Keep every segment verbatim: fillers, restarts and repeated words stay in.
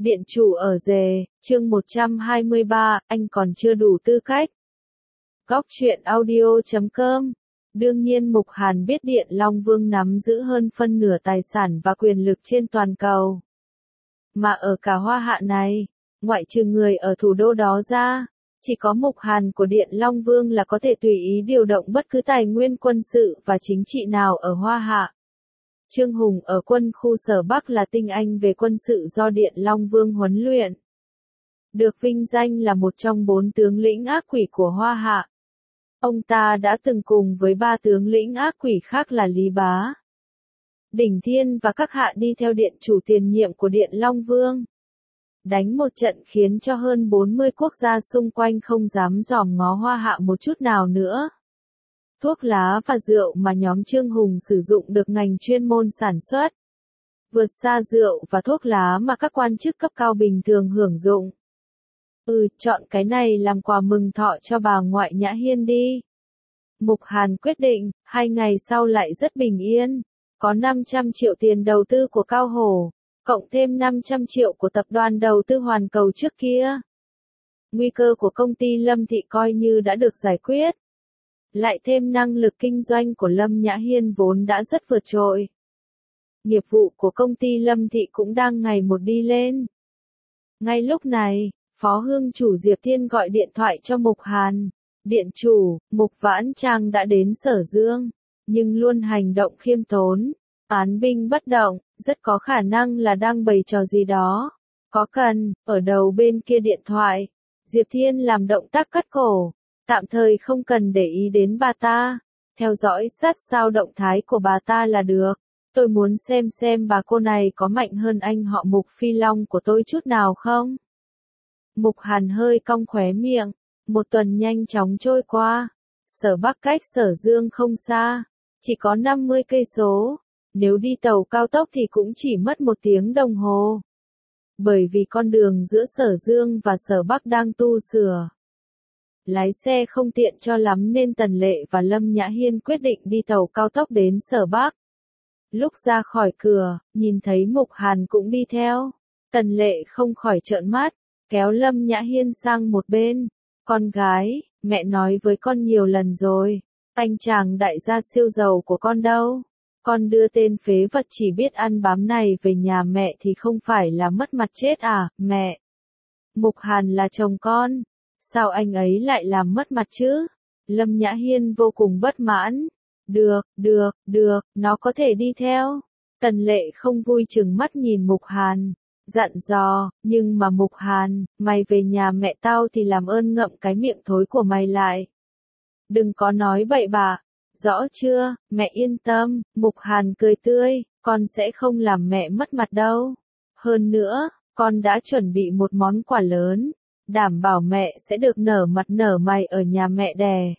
Điện chủ ở rề, chương một trăm hai mươi ba, anh còn chưa đủ tư cách. Góc truyện audio chấm com. Đương nhiên Mục Hàn biết Điện Long Vương nắm giữ hơn phân nửa tài sản và quyền lực trên toàn cầu. Mà ở cả Hoa Hạ này, ngoại trừ người ở thủ đô đó ra, chỉ có Mục Hàn của Điện Long Vương là có thể tùy ý điều động bất cứ tài nguyên quân sự và chính trị nào ở Hoa Hạ. Trương Hùng ở quân khu Sở Bắc là tinh anh về quân sự do Điện Long Vương huấn luyện. Được vinh danh là một trong bốn tướng lĩnh ác quỷ của Hoa Hạ. Ông ta đã từng cùng với ba tướng lĩnh ác quỷ khác là Lý Bá, Đỉnh Thiên và các hạ đi theo điện chủ tiền nhiệm của Điện Long Vương. Đánh một trận khiến cho hơn bốn mươi quốc gia xung quanh không dám dòm ngó Hoa Hạ một chút nào nữa. Thuốc lá và rượu mà nhóm Trương Hùng sử dụng được ngành chuyên môn sản xuất, vượt xa rượu và thuốc lá mà các quan chức cấp cao bình thường hưởng dụng. Ừ, chọn cái này làm quà mừng thọ cho bà ngoại Nhã Hiên đi. Mục Hàn quyết định, hai ngày sau lại rất bình yên. Có năm trăm triệu tiền đầu tư của Cao Hổ, cộng thêm năm trăm triệu của tập đoàn đầu tư Hoàn Cầu trước kia. Nguy cơ của công ty Lâm Thị coi như đã được giải quyết. Lại thêm năng lực kinh doanh của Lâm Nhã Hiên vốn đã rất vượt trội. Nghiệp vụ của công ty Lâm Thị cũng đang ngày một đi lên. Ngay lúc này, Phó Hương chủ Diệp Thiên gọi điện thoại cho Mục Hàn. Điện chủ, Mục Vãn Trang đã đến Sở Dương, nhưng luôn hành động khiêm tốn, án binh bất động, rất có khả năng là đang bày trò gì đó. Có cần, ở đầu bên kia điện thoại, Diệp Thiên làm động tác cắt cổ. Tạm thời không cần để ý đến bà ta, theo dõi sát sao động thái của bà ta là được. Tôi muốn xem xem bà cô này có mạnh hơn anh họ Mục Phi Long của tôi chút nào không. Mục Hàn hơi cong khóe miệng, một tuần nhanh chóng trôi qua. Sở Bắc cách Sở Dương không xa, chỉ có năm mươi cây số, nếu đi tàu cao tốc thì cũng chỉ mất một tiếng đồng hồ. Bởi vì con đường giữa Sở Dương và Sở Bắc đang tu sửa, lái xe không tiện cho lắm nên Tần Lệ và Lâm Nhã Hiên quyết định đi tàu cao tốc đến Sở Bắc. Lúc ra khỏi cửa, nhìn thấy Mục Hàn cũng đi theo. Tần Lệ không khỏi trợn mắt, kéo Lâm Nhã Hiên sang một bên. Con gái, mẹ nói với con nhiều lần rồi, anh chàng đại gia siêu giàu của con đâu. Con đưa tên phế vật chỉ biết ăn bám này về nhà mẹ thì không phải là mất mặt chết à, mẹ. Mục Hàn là chồng con. Sao anh ấy lại làm mất mặt chứ? Lâm Nhã Hiên vô cùng bất mãn. Được, được, được, nó có thể đi theo. Tần Lệ không vui chừng mắt nhìn Mục Hàn, dặn dò, nhưng mà Mục Hàn, mày về nhà mẹ tao thì làm ơn ngậm cái miệng thối của mày lại. Đừng có nói bậy bạ, rõ chưa, mẹ yên tâm. Mục Hàn cười tươi, con sẽ không làm mẹ mất mặt đâu. Hơn nữa, con đã chuẩn bị một món quà lớn. Đảm bảo mẹ sẽ được nở mặt nở mày ở nhà mẹ đẻ.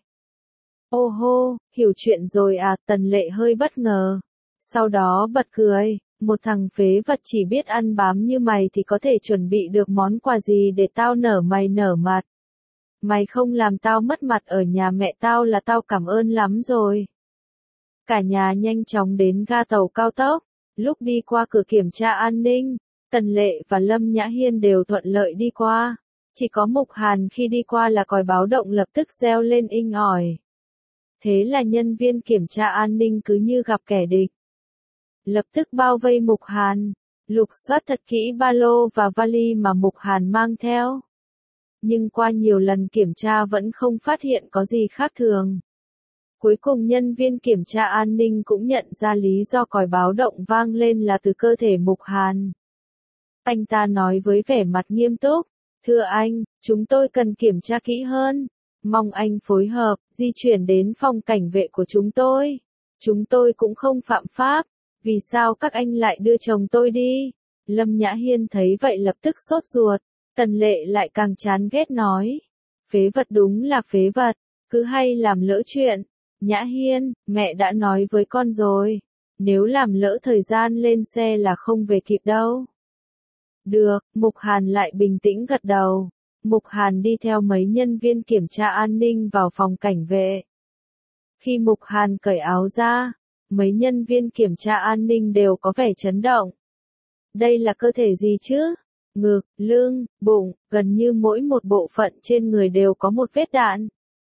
Ô hô, hiểu chuyện rồi à, Tần Lệ hơi bất ngờ. Sau đó bật cười, một thằng phế vật chỉ biết ăn bám như mày thì có thể chuẩn bị được món quà gì để tao nở mày nở mặt. Mày không làm tao mất mặt ở nhà mẹ tao là tao cảm ơn lắm rồi. Cả nhà nhanh chóng đến ga tàu cao tốc. Lúc đi qua cửa kiểm tra an ninh, Tần Lệ và Lâm Nhã Hiên đều thuận lợi đi qua. Chỉ có Mục Hàn khi đi qua là còi báo động lập tức reo lên inh ỏi. Thế là nhân viên kiểm tra an ninh cứ như gặp kẻ địch. Lập tức bao vây Mục Hàn, lục soát thật kỹ ba lô và vali mà Mục Hàn mang theo. Nhưng qua nhiều lần kiểm tra vẫn không phát hiện có gì khác thường. Cuối cùng nhân viên kiểm tra an ninh cũng nhận ra lý do còi báo động vang lên là từ cơ thể Mục Hàn. Anh ta nói với vẻ mặt nghiêm túc. Thưa anh, chúng tôi cần kiểm tra kỹ hơn. Mong anh phối hợp, di chuyển đến phòng cảnh vệ của chúng tôi. Chúng tôi cũng không phạm pháp. Vì sao các anh lại đưa chồng tôi đi? Lâm Nhã Hiên thấy vậy lập tức sốt ruột. Tần Lệ lại càng chán ghét nói. Phế vật đúng là phế vật, cứ hay làm lỡ chuyện. Nhã Hiên, mẹ đã nói với con rồi. Nếu làm lỡ thời gian lên xe là không về kịp đâu. Được, Mục Hàn lại bình tĩnh gật đầu. Mục Hàn đi theo mấy nhân viên kiểm tra an ninh vào phòng cảnh vệ. Khi Mục Hàn cởi áo ra, mấy nhân viên kiểm tra an ninh đều có vẻ chấn động. Đây là cơ thể gì chứ? ngực, lưng, bụng, gần như mỗi một bộ phận trên người đều có một vết đạn.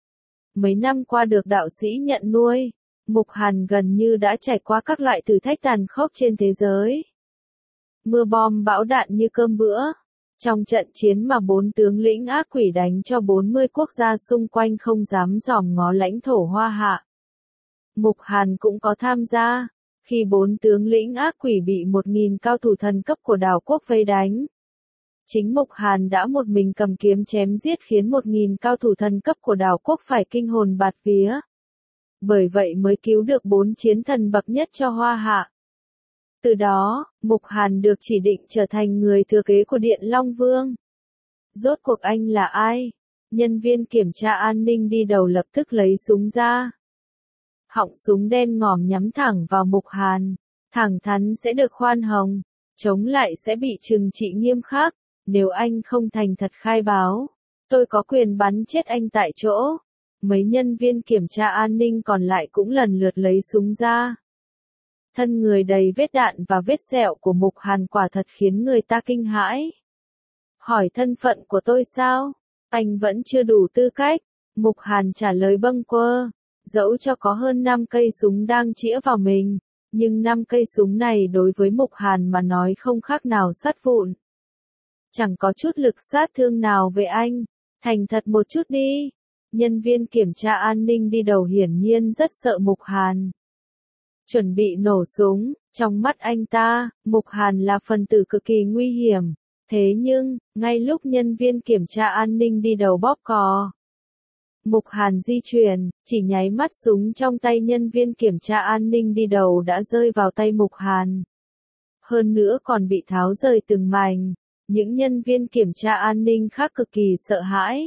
Mấy năm qua được đạo sĩ nhận nuôi, Mục Hàn gần như đã trải qua các loại thử thách tàn khốc trên thế giới. Mưa bom bão đạn như cơm bữa. Trong trận chiến mà bốn tướng lĩnh ác quỷ đánh cho bốn mươi quốc gia xung quanh không dám dòm ngó lãnh thổ Hoa Hạ, Mục Hàn cũng có tham gia. Khi bốn tướng lĩnh ác quỷ bị một nghìn cao thủ thần cấp của đảo quốc vây đánh, chính Mục Hàn đã một mình cầm kiếm chém giết khiến một nghìn cao thủ thần cấp của đảo quốc phải kinh hồn bạt vía. Bởi vậy mới cứu được bốn chiến thần bậc nhất cho Hoa Hạ. Từ đó, Mục Hàn được chỉ định trở thành người thừa kế của Điện Long Vương. Rốt cuộc anh là ai? Nhân viên kiểm tra an ninh đi đầu lập tức lấy súng ra. Họng súng đen ngòm nhắm thẳng vào Mục Hàn. Thẳng thắn sẽ được khoan hồng, chống lại sẽ bị trừng trị nghiêm khắc. Nếu anh không thành thật khai báo, tôi có quyền bắn chết anh tại chỗ. Mấy nhân viên kiểm tra an ninh còn lại cũng lần lượt lấy súng ra. Thân người đầy vết đạn và vết sẹo của Mục Hàn quả thật khiến người ta kinh hãi. Hỏi thân phận của tôi sao? Anh vẫn chưa đủ tư cách. Mục Hàn trả lời bâng quơ. Dẫu cho có hơn năm cây súng đang chĩa vào mình, nhưng năm cây súng này đối với Mục Hàn mà nói không khác nào sắt vụn. Chẳng có chút lực sát thương nào về anh. Thành thật một chút đi. Nhân viên kiểm tra an ninh đi đầu hiển nhiên rất sợ Mục Hàn. Chuẩn bị nổ súng, trong mắt anh ta, Mục Hàn là phần tử cực kỳ nguy hiểm. Thế nhưng, ngay lúc nhân viên kiểm tra an ninh đi đầu bóp cò, Mục Hàn di chuyển, chỉ nháy mắt súng trong tay nhân viên kiểm tra an ninh đi đầu đã rơi vào tay Mục Hàn. Hơn nữa còn bị tháo rời từng mảnh, những nhân viên kiểm tra an ninh khác cực kỳ sợ hãi.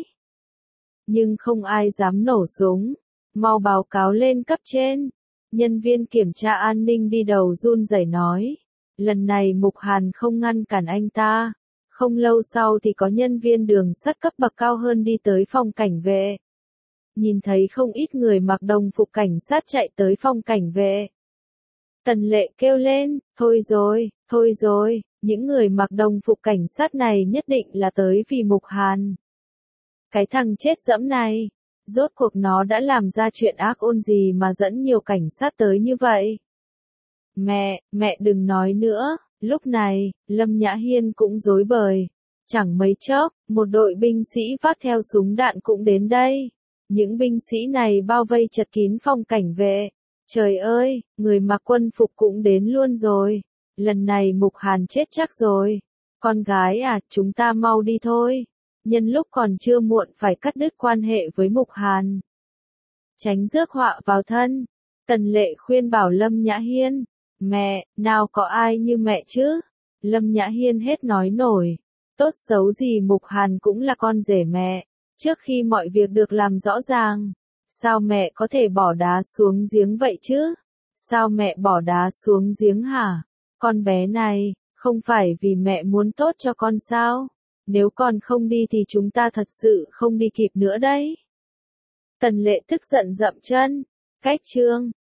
Nhưng không ai dám nổ súng, mau báo cáo lên cấp trên. Nhân viên kiểm tra an ninh đi đầu run rẩy nói. Lần này Mục Hàn không ngăn cản anh ta. Không lâu sau thì có nhân viên đường sắt cấp bậc cao hơn đi tới phòng cảnh vệ. Nhìn thấy không ít người mặc đồng phục cảnh sát chạy tới phòng cảnh vệ. Tần Lệ kêu lên, thôi rồi, thôi rồi, những người mặc đồng phục cảnh sát này nhất định là tới vì Mục Hàn. Cái thằng chết dẫm này, rốt cuộc nó đã làm ra chuyện ác ôn gì mà dẫn nhiều cảnh sát tới như vậy? Mẹ, mẹ đừng nói nữa. Lúc này, Lâm Nhã Hiên cũng rối bời. Chẳng mấy chốc, một đội binh sĩ vác theo súng đạn cũng đến đây. Những binh sĩ này bao vây chật kín phòng cảnh vệ. Trời ơi, người mặc quân phục cũng đến luôn rồi. Lần này Mục Hàn chết chắc rồi. Con gái à, chúng ta mau đi thôi. Nhân lúc còn chưa muộn phải cắt đứt quan hệ với Mục Hàn. Tránh rước họa vào thân. Tần Lệ khuyên bảo Lâm Nhã Hiên. Mẹ, nào có ai như mẹ chứ? Lâm Nhã Hiên hết nói nổi. Tốt xấu gì Mục Hàn cũng là con rể mẹ. Trước khi mọi việc được làm rõ ràng, sao mẹ có thể bỏ đá xuống giếng vậy chứ? Sao mẹ bỏ đá xuống giếng hả? Con bé này, không phải vì mẹ muốn tốt cho con sao? Nếu con không đi thì chúng ta thật sự không đi kịp nữa đấy. Tần Lệ tức giận dậm chân. Cách chương